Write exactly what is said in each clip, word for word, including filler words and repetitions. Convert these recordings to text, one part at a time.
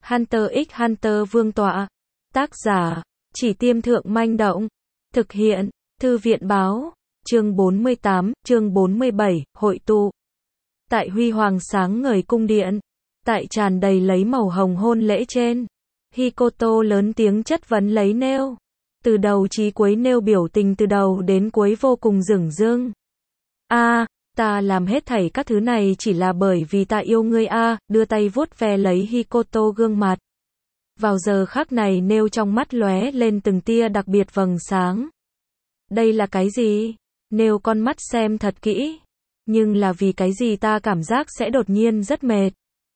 Hunter x Hunter Vương tọa. Tác giả, Chỉ Tiêm Thượng Manh Động. Thực hiện, Thư viện Báo. Chương bốn mươi tám, chương bốn mươi bảy, hội tụ. Tại huy hoàng sáng ngời cung điện, tại tràn đầy lấy màu hồng hôn lễ trên, Hikoto lớn tiếng chất vấn lấy Nêu. Từ đầu chí cuối Nêu biểu tình từ đầu đến cuối vô cùng dửng dưng. A, à, ta làm hết thảy các thứ này chỉ là bởi vì ta yêu ngươi a, à, đưa tay vuốt ve lấy Hikoto gương mặt. Vào giờ khắc này Nêu trong mắt lóe lên từng tia đặc biệt vầng sáng. Đây là cái gì? Nêu con mắt xem thật kỹ. Nhưng là vì cái gì ta cảm giác sẽ đột nhiên rất mệt.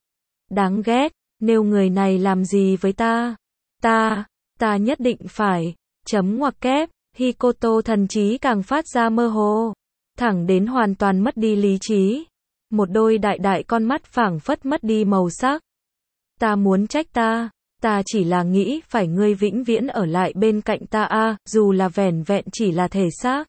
Đáng ghét, Nêu người này làm gì với ta? Ta, ta nhất định phải, chấm ngoặc kép, Hikoto thần trí càng phát ra mơ hồ. Thẳng đến hoàn toàn mất đi lý trí. Một đôi đại đại con mắt phảng phất mất đi màu sắc. Ta muốn trách ta, ta chỉ là nghĩ phải ngươi vĩnh viễn ở lại bên cạnh ta a, à, dù là vẻn vẹn chỉ là thể xác.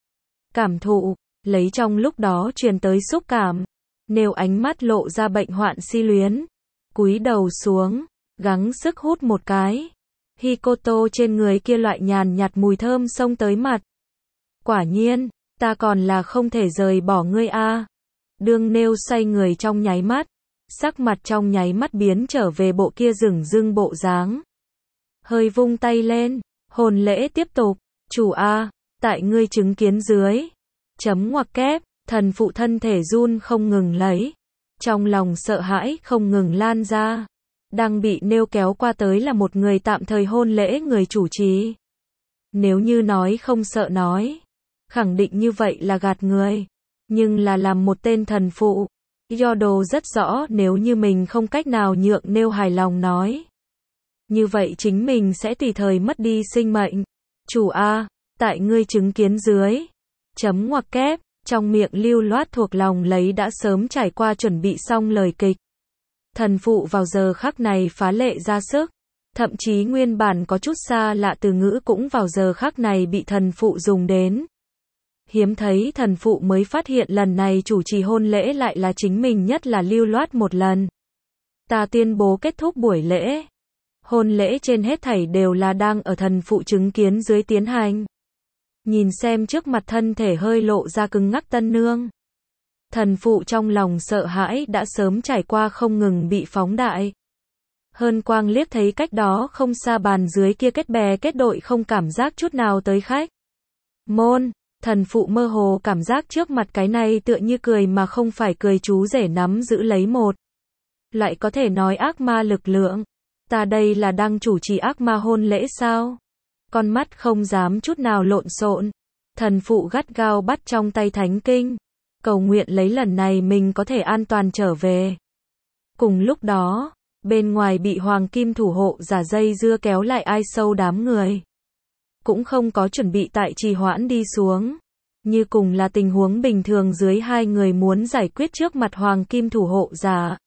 Cảm thụ, lấy trong lúc đó truyền tới xúc cảm. Nêu ánh mắt lộ ra bệnh hoạn si luyến. Cúi đầu xuống, gắng sức hút một cái. Hikoto trên người kia loại nhàn nhạt mùi thơm xông tới mặt. Quả nhiên, ta còn là không thể rời bỏ ngươi a. À. Đương Nêu xoay người trong nháy mắt, sắc mặt trong nháy mắt biến trở về bộ kia rừng rưng bộ dáng. Hơi vung tay lên, hôn lễ tiếp tục, chủ a, à, tại ngươi chứng kiến dưới. Chấm ngoặc kép, thần phụ thân thể run không ngừng lấy. Trong lòng sợ hãi không ngừng lan ra. Đang bị Nêu kéo qua tới là một người tạm thời hôn lễ người chủ trì. Nếu như nói không sợ nói, khẳng định như vậy là gạt người. Nhưng là làm một tên thần phụ, Yodo rất rõ nếu như mình không cách nào nhượng Nêu hài lòng nói. Như vậy chính mình sẽ tùy thời mất đi sinh mệnh. Chủ a, tại ngươi chứng kiến dưới. Chấm ngoặc kép, trong miệng lưu loát thuộc lòng lấy đã sớm trải qua chuẩn bị xong lời kịch. Thần phụ vào giờ khắc này phá lệ ra sức. Thậm chí nguyên bản có chút xa lạ từ ngữ cũng vào giờ khắc này bị thần phụ dùng đến. Hiếm thấy thần phụ mới phát hiện lần này chủ trì hôn lễ lại là chính mình nhất là lưu loát một lần. Ta tuyên bố kết thúc buổi lễ. Hôn lễ trên hết thảy đều là đang ở thần phụ chứng kiến dưới tiến hành. Nhìn xem trước mặt thân thể hơi lộ ra cứng ngắc tân nương. Thần phụ trong lòng sợ hãi đã sớm trải qua không ngừng bị phóng đại. Hơn quang liếc thấy cách đó không xa bàn dưới kia kết bè kết đội không cảm giác chút nào tới khách. Môn, thần phụ mơ hồ cảm giác trước mặt cái này tựa như cười mà không phải cười chú rể nắm giữ lấy một. Lại có thể nói ác ma lực lượng. Ta đây là đang chủ trì ác ma hôn lễ sao? Con mắt không dám chút nào lộn xộn. Thần phụ gắt gao bắt trong tay thánh kinh. Cầu nguyện lấy lần này mình có thể an toàn trở về. Cùng lúc đó, bên ngoài bị hoàng kim thủ hộ giả dây dưa kéo lại ai sâu đám người. Cũng không có chuẩn bị tại trì hoãn đi xuống. Như cùng là tình huống bình thường dưới hai người muốn giải quyết trước mặt hoàng kim thủ hộ giả.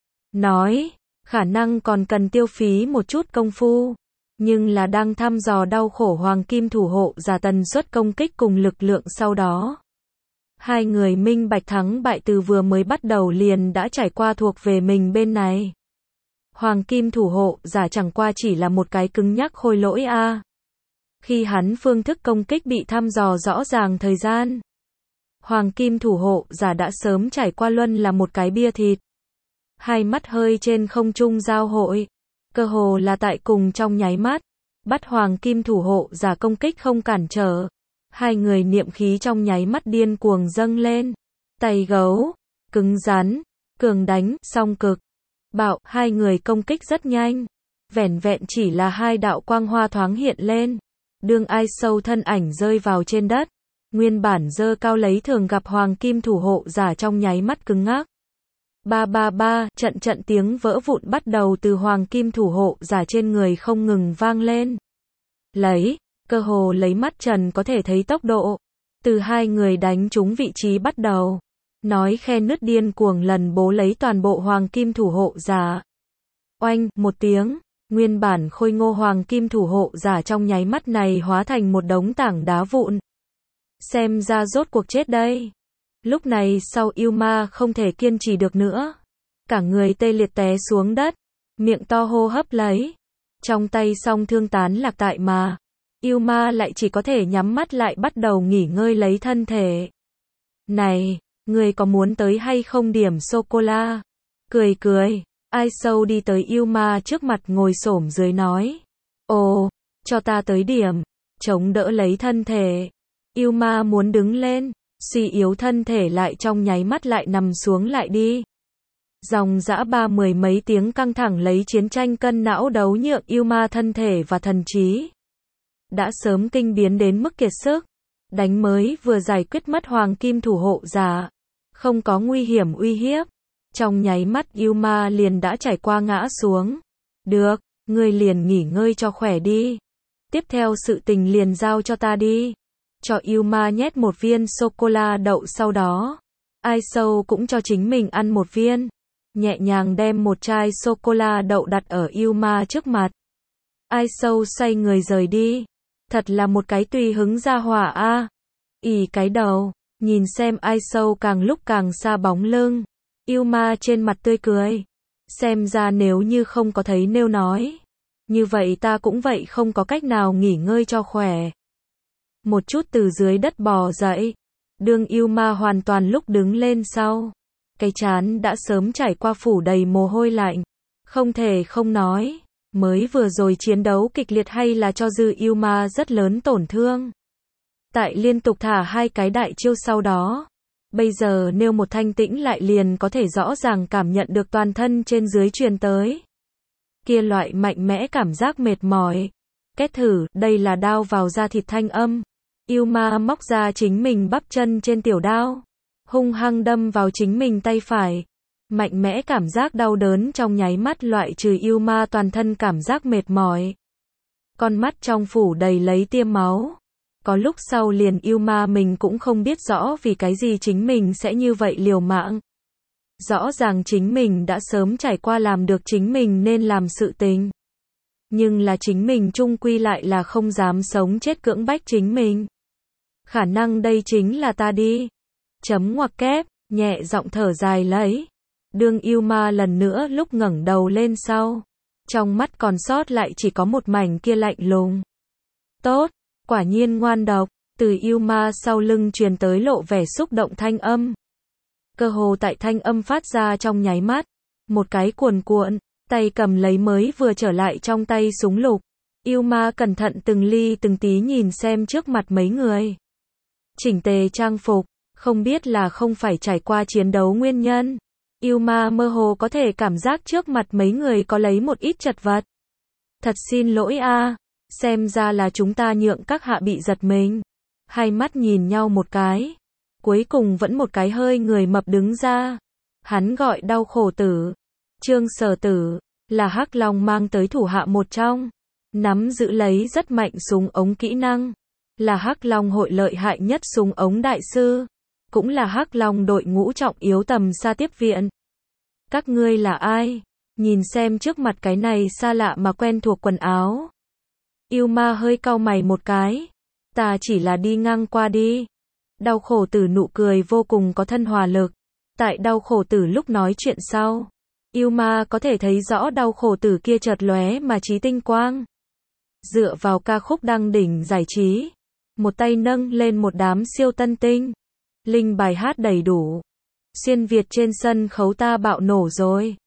Nói, khả năng còn cần tiêu phí một chút công phu. Nhưng là đang thăm dò đau khổ hoàng kim thủ hộ giả tần suất công kích cùng lực lượng sau đó. Hai người minh bạch thắng bại từ vừa mới bắt đầu liền đã trải qua thuộc về mình bên này. Hoàng kim thủ hộ giả chẳng qua chỉ là một cái cứng nhắc khôi lỗi a. À. Khi hắn phương thức công kích bị thăm dò rõ ràng thời gian. Hoàng kim thủ hộ giả đã sớm trải qua luân là một cái bia thịt. Hai mắt hơi trên không trung giao hội. Cơ hồ là tại cùng trong nháy mắt. Bắt hoàng kim thủ hộ giả công kích không cản trở. Hai người niệm khí trong nháy mắt điên cuồng dâng lên. Tay gấu, cứng rắn, cường đánh, song cực. Bạo, hai người công kích rất nhanh. Vẻn vẹn chỉ là hai đạo quang hoa thoáng hiện lên. Đương ai sâu thân ảnh rơi vào trên đất. Nguyên bản dơ cao lấy thường gặp hoàng kim thủ hộ giả trong nháy mắt cứng ngắc. Ba ba ba, trận trận tiếng vỡ vụn bắt đầu từ hoàng kim thủ hộ giả trên người không ngừng vang lên. Lấy, cơ hồ lấy mắt trần có thể thấy tốc độ. Từ hai người đánh trúng vị trí bắt đầu. Nói khe nứt điên cuồng lần bố lấy toàn bộ hoàng kim thủ hộ giả. Oanh, một tiếng, nguyên bản khôi ngô hoàng kim thủ hộ giả trong nháy mắt này hóa thành một đống tảng đá vụn. Xem ra rốt cuộc chết đây. Lúc này sau yêu ma không thể kiên trì được nữa. Cả người tê liệt té xuống đất. miệng to hô hấp lấy. Trong tay song thương tán lạc tại mà. Yêu ma lại chỉ có thể nhắm mắt lại bắt đầu nghỉ ngơi lấy thân thể. Này, người có muốn tới hay không điểm sô-cô-la? Cười cười, Ai Sâu đi tới yêu ma trước mặt ngồi xổm dưới nói. Ồ, cho ta tới điểm, chống đỡ lấy thân thể. Yêu ma muốn đứng lên, suy yếu thân thể lại trong nháy mắt lại nằm xuống lại đi. Dòng dã ba mười mấy tiếng căng thẳng lấy chiến tranh cân não đấu nhượng yêu ma thân thể và thần trí. Đã sớm kinh biến đến mức kiệt sức. Đánh mới vừa giải quyết mất hoàng kim thủ hộ giả. Không có nguy hiểm uy hiếp. Trong nháy mắt yêu ma liền đã trải qua ngã xuống. Được, ngươi liền nghỉ ngơi cho khỏe đi. Tiếp theo sự tình liền giao cho ta đi. Cho yêu ma nhét một viên sô-cô-la đậu sau đó. Ai Sâu cũng cho chính mình ăn một viên. Nhẹ nhàng đem một chai sô-cô-la đậu đặt ở yêu ma trước mặt. Ai Sâu xoay người rời đi. Thật là một cái tùy hứng ra hỏa a. À. Ỉ cái đầu, nhìn xem Ai Sâu càng lúc càng xa bóng lưng. Yêu ma trên mặt tươi cười. Xem ra nếu như không có thấy nêu nói. Như vậy ta cũng vậy không có cách nào nghỉ ngơi cho khỏe. Một chút từ dưới đất bò dậy. Đương yêu ma hoàn toàn lúc đứng lên sau. Cái trán đã sớm trải qua phủ đầy mồ hôi lạnh. Không thể không nói. Mới vừa rồi chiến đấu kịch liệt hay là cho dư yêu ma rất lớn tổn thương. Tại liên tục thả hai cái đại chiêu sau đó. Bây giờ nêu một thanh tĩnh lại liền có thể rõ ràng cảm nhận được toàn thân trên dưới truyền tới. Kia loại mạnh mẽ cảm giác mệt mỏi. Kết thử, đây là đao vào da thịt thanh âm. Yêu ma móc ra chính mình bắp chân trên tiểu đao. Hung hăng đâm vào chính mình tay phải. Mạnh mẽ cảm giác đau đớn trong nháy mắt loại trừ yêu ma toàn thân cảm giác mệt mỏi. Con mắt trong phủ đầy lấy tiêm máu. Có lúc sau liền yêu ma mình cũng không biết rõ vì cái gì chính mình sẽ như vậy liều mạng. Rõ ràng chính mình đã sớm trải qua làm được chính mình nên làm sự tình. Nhưng là chính mình chung quy lại là không dám sống chết cưỡng bách chính mình. Khả năng đây chính là ta đi. Chấm ngoặc kép, nhẹ giọng thở dài lấy. Đương yêu ma lần nữa lúc ngẩng đầu lên sau. Trong mắt còn sót lại chỉ có một mảnh kia lạnh lùng. Tốt, quả nhiên ngoan độc, từ yêu ma sau lưng truyền tới lộ vẻ xúc động thanh âm. Cơ hồ tại thanh âm phát ra trong nháy mắt. Một cái cuồn cuộn, tay cầm lấy mới vừa trở lại trong tay súng lục. Yêu ma cẩn thận từng ly từng tí nhìn xem trước mặt mấy người. Chỉnh tề trang phục, không biết là không phải trải qua chiến đấu nguyên nhân. Yêu ma mơ hồ có thể cảm giác trước mặt mấy người có lấy một ít chật vật. Thật xin lỗi a, à, xem ra là chúng ta nhượng các hạ bị giật mình. Hai mắt nhìn nhau một cái. Cuối cùng vẫn một cái hơi người mập đứng ra. Hắn gọi Đau Khổ Tử. Trương Sở Tử, là Hắc Long mang tới thủ hạ một trong. Nắm giữ lấy rất mạnh súng ống kỹ năng. Là Hắc Long hội lợi hại nhất súng ống đại sư. Cũng là Hắc Long đội ngũ trọng yếu tầm xa tiếp viện. Các ngươi là ai? Nhìn xem trước mặt cái này xa lạ mà quen thuộc quần áo. Yêu ma hơi cau mày một cái. Ta chỉ là đi ngang qua đi. Đau Khổ Tử nụ cười vô cùng có thân hòa lực. Tại Đau Khổ Tử lúc nói chuyện sau. Yêu ma có thể thấy rõ Đau Khổ Tử kia chợt lóe mà trí tinh quang. Dựa vào ca khúc đăng đỉnh giải trí. Một tay nâng lên một đám siêu tân tinh. Linh bài hát đầy đủ. Xuyên Việt trên sân khấu ta bạo nổ rồi.